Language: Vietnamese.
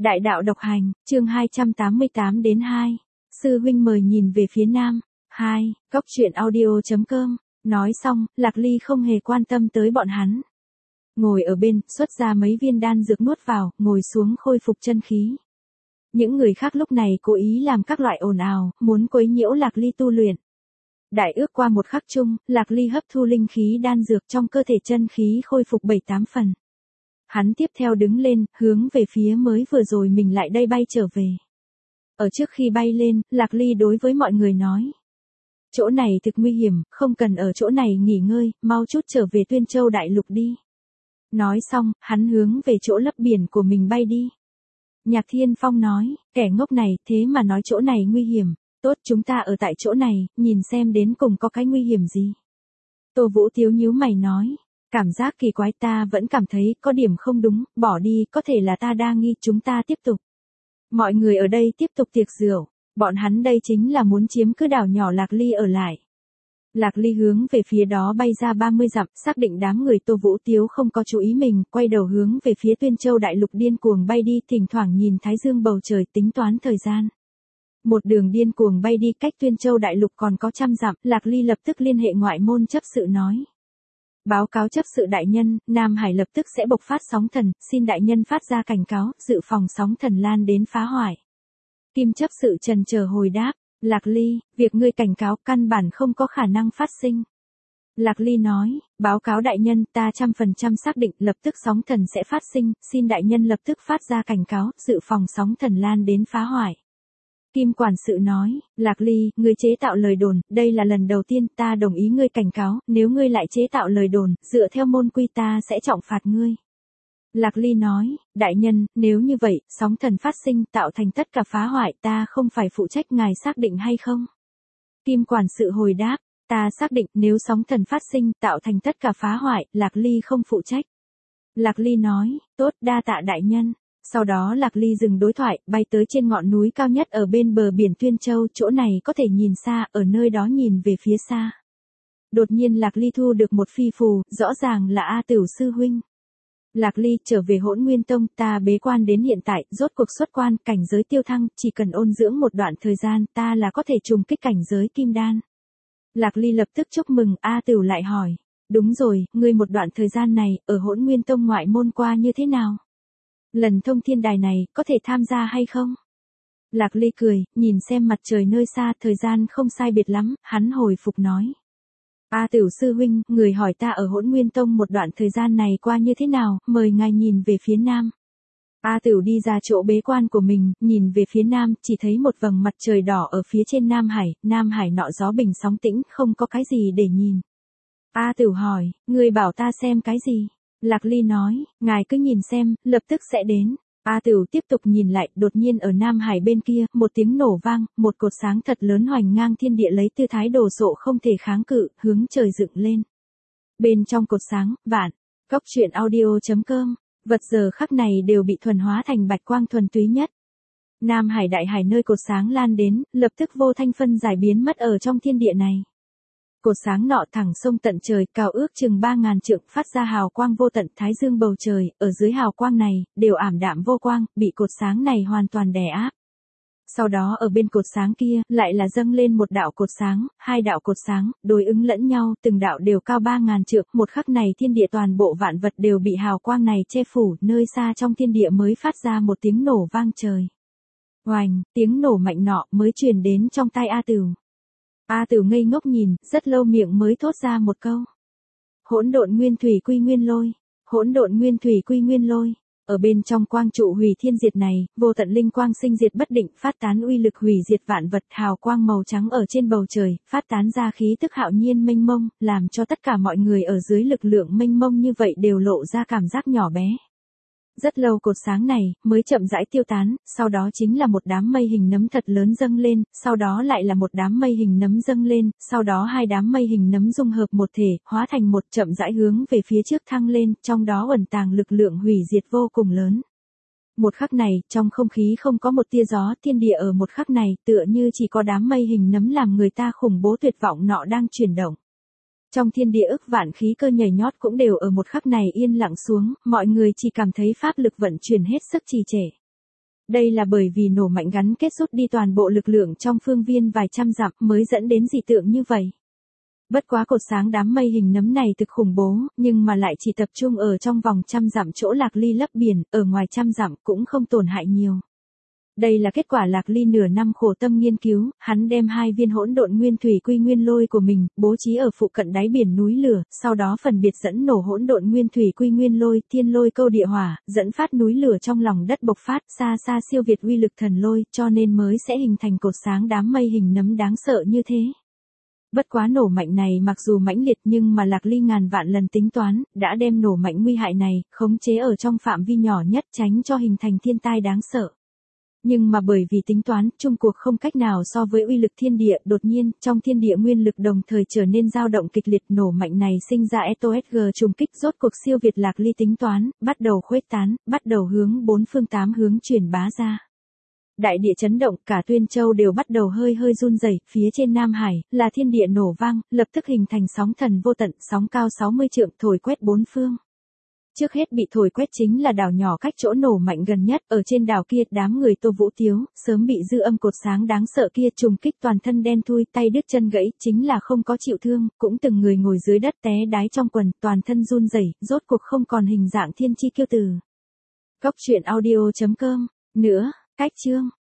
Đại đạo độc hành, chương 288 đến 2. Sư huynh mời nhìn về phía nam. 2. Góc truyện audio.com. Nói xong, Lạc Ly không hề quan tâm tới bọn hắn. Ngồi ở bên, xuất ra mấy viên đan dược nuốt vào, ngồi xuống khôi phục chân khí. Những người khác lúc này cố ý làm các loại ồn ào, muốn quấy nhiễu Lạc Ly tu luyện. Đại ước qua một khắc chung, Lạc Ly hấp thu linh khí đan dược trong cơ thể, chân khí khôi phục 7-8 phần. Hắn tiếp theo đứng lên, hướng về phía mới vừa rồi mình lại đây bay trở về. Ở trước khi bay lên, Lạc Ly đối với mọi người nói. Chỗ này thực nguy hiểm, không cần ở chỗ này nghỉ ngơi, mau chút trở về Tuyên Châu Đại Lục đi. Nói xong, hắn hướng về chỗ lấp biển của mình bay đi. Nhạc Thiên Phong nói, kẻ ngốc này thế mà nói chỗ này nguy hiểm, tốt chúng ta ở tại chỗ này, nhìn xem đến cùng có cái nguy hiểm gì. Tô Vũ Tiếu nhíu mày nói. Cảm giác kỳ quái, ta vẫn cảm thấy có điểm không đúng, bỏ đi, có thể là ta đa nghi, chúng ta tiếp tục. Mọi người ở đây tiếp tục tiệc rượu, bọn hắn đây chính là muốn chiếm cứ đảo nhỏ Lạc Ly ở lại. Lạc Ly hướng về phía đó bay ra 30 dặm, xác định đám người Tô Vũ Tiếu không có chú ý mình, quay đầu hướng về phía Tuyên Châu Đại Lục điên cuồng bay đi, thỉnh thoảng nhìn thái dương bầu trời tính toán thời gian. Một đường điên cuồng bay đi, cách Tuyên Châu Đại Lục còn có 100 dặm, Lạc Ly lập tức liên hệ ngoại môn chấp sự nói. Báo cáo chấp sự đại nhân, Nam Hải lập tức sẽ bộc phát sóng thần, xin đại nhân phát ra cảnh cáo, dự phòng sóng thần lan đến phá hoại. Kim chấp sự trần chờ hồi đáp, Lạc Ly, việc ngươi cảnh cáo căn bản không có khả năng phát sinh. Lạc Ly nói, báo cáo đại nhân, ta 100% xác định lập tức sóng thần sẽ phát sinh, xin đại nhân lập tức phát ra cảnh cáo, dự phòng sóng thần lan đến phá hoại. Kim quản sự nói, Lạc Ly, ngươi chế tạo lời đồn, đây là lần đầu tiên, ta đồng ý ngươi cảnh cáo, nếu ngươi lại chế tạo lời đồn, dựa theo môn quy ta sẽ trọng phạt ngươi. Lạc Ly nói, đại nhân, nếu như vậy, sóng thần phát sinh tạo thành tất cả phá hoại, ta không phải phụ trách, ngài xác định hay không? Kim quản sự hồi đáp, ta xác định, nếu sóng thần phát sinh tạo thành tất cả phá hoại, Lạc Ly không phụ trách. Lạc Ly nói, tốt, đa tạ đại nhân. Sau đó Lạc Ly dừng đối thoại, bay tới trên ngọn núi cao nhất ở bên bờ biển Tuyên Châu, chỗ này có thể nhìn xa, ở nơi đó nhìn về phía xa. Đột nhiên Lạc Ly thu được một phi phù, rõ ràng là A Tửu sư huynh. Lạc Ly, trở về Hỗn Nguyên Tông, ta bế quan đến hiện tại, rốt cuộc xuất quan, cảnh giới tiêu thăng, chỉ cần ôn dưỡng một đoạn thời gian, ta là có thể trùng kích cảnh giới kim đan. Lạc Ly lập tức chúc mừng, A Tửu lại hỏi, đúng rồi, ngươi một đoạn thời gian này, ở Hỗn Nguyên Tông ngoại môn qua như thế nào? Lần thông thiên đài này, có thể tham gia hay không? Lạc Ly cười, nhìn xem mặt trời nơi xa, thời gian không sai biệt lắm, hắn hồi phục nói. A Tửu sư huynh, người hỏi ta ở Hỗn Nguyên Tông một đoạn thời gian này qua như thế nào, mời ngài nhìn về phía nam. A Tửu đi ra chỗ bế quan của mình, nhìn về phía nam, chỉ thấy một vầng mặt trời đỏ ở phía trên Nam Hải nọ gió bình sóng tĩnh, không có cái gì để nhìn. A Tửu hỏi, người bảo ta xem cái gì? Lạc Ly nói, ngài cứ nhìn xem, lập tức sẽ đến. A Tửu tiếp tục nhìn lại, đột nhiên ở Nam Hải bên kia, một tiếng nổ vang, một cột sáng thật lớn hoành ngang thiên địa lấy tư thái đồ sộ không thể kháng cự, hướng trời dựng lên. Bên trong cột sáng, vạn, góc truyện audio.com, vật giờ khắc này đều bị thuần hóa thành bạch quang thuần túy nhất. Nam Hải đại hải nơi cột sáng lan đến, lập tức vô thanh phân giải biến mất ở trong thiên địa này. Cột sáng nọ thẳng sông tận trời, cao ước chừng 3.000 trượng, phát ra hào quang vô tận, thái dương bầu trời, ở dưới hào quang này, đều ảm đạm vô quang, bị cột sáng này hoàn toàn đè áp. Sau đó ở bên cột sáng kia, lại là dâng lên một đạo cột sáng, hai đạo cột sáng, đối ứng lẫn nhau, từng đạo đều cao 3.000 trượng, một khắc này thiên địa toàn bộ vạn vật đều bị hào quang này che phủ, nơi xa trong thiên địa mới phát ra một tiếng nổ vang trời. Oành, tiếng nổ mạnh nọ mới truyền đến trong tai A Tửu. A Tửu ngây ngốc nhìn, rất lâu miệng mới thốt ra một câu. Hỗn độn nguyên thủy quy nguyên lôi, hỗn độn nguyên thủy quy nguyên lôi. Ở bên trong quang trụ hủy thiên diệt này, vô tận linh quang sinh diệt bất định, phát tán uy lực hủy diệt vạn vật, hào quang màu trắng ở trên bầu trời, phát tán ra khí tức hạo nhiên mênh mông, làm cho tất cả mọi người ở dưới lực lượng mênh mông như vậy đều lộ ra cảm giác nhỏ bé. Rất lâu cột sáng này, mới chậm rãi tiêu tán, sau đó chính là một đám mây hình nấm thật lớn dâng lên, sau đó lại là một đám mây hình nấm dâng lên, sau đó hai đám mây hình nấm dung hợp một thể, hóa thành một, chậm rãi hướng về phía trước thăng lên, trong đó ẩn tàng lực lượng hủy diệt vô cùng lớn. Một khắc này, trong không khí không có một tia gió, thiên địa ở một khắc này, tựa như chỉ có đám mây hình nấm làm người ta khủng bố tuyệt vọng nọ đang chuyển động. Trong thiên địa ức vạn khí cơ nhảy nhót cũng đều ở một khắc này yên lặng xuống, mọi người chỉ cảm thấy pháp lực vận chuyển hết sức trì trệ. Đây là bởi vì nổ mạnh gắn kết rút đi toàn bộ lực lượng trong phương viên vài trăm dặm mới dẫn đến dị tượng như vậy. Bất quá cột sáng đám mây hình nấm này thực khủng bố, nhưng mà lại chỉ tập trung ở trong vòng trăm dặm chỗ Lạc Ly lấp biển, ở ngoài trăm dặm cũng không tổn hại nhiều. Đây là kết quả Lạc Ly nửa năm khổ tâm nghiên cứu, hắn đem 2 viên hỗn độn nguyên thủy quy nguyên lôi của mình, bố trí ở phụ cận đáy biển núi lửa, sau đó phần biệt dẫn nổ hỗn độn nguyên thủy quy nguyên lôi, thiên lôi câu địa hỏa, dẫn phát núi lửa trong lòng đất bộc phát, xa xa siêu việt uy lực thần lôi, cho nên mới sẽ hình thành cột sáng đám mây hình nấm đáng sợ như thế. Bất quá nổ mạnh này mặc dù mãnh liệt nhưng mà Lạc Ly ngàn vạn lần tính toán, đã đem nổ mạnh nguy hại này, khống chế ở trong phạm vi nhỏ nhất tránh cho hình thành thiên tai đáng sợ. Nhưng mà bởi vì tính toán, chung cuộc không cách nào so với uy lực thiên địa, đột nhiên, trong thiên địa nguyên lực đồng thời trở nên dao động kịch liệt, nổ mạnh này sinh ra ETOSG trùng kích rốt cuộc siêu việt Lạc Ly tính toán, bắt đầu khuếch tán, bắt đầu hướng 4 phương 8 hướng truyền bá ra. Đại địa chấn động, cả Tuyên Châu đều bắt đầu hơi hơi run rẩy, phía trên Nam Hải, là thiên địa nổ vang, lập tức hình thành sóng thần vô tận, sóng cao 60 trượng, thổi quét 4 phương. Trước hết bị thổi quét chính là đảo nhỏ cách chỗ nổ mạnh gần nhất, ở trên đảo kia, đám người Tô Vũ Tiếu, sớm bị dư âm cột sáng đáng sợ kia trùng kích toàn thân đen thui, tay đứt chân gãy, chính là không có chịu thương, cũng từng người ngồi dưới đất té đái trong quần, toàn thân run rẩy, rốt cuộc không còn hình dạng thiên chi kiêu tử. Góc truyện audio.com, nữa, cách chương.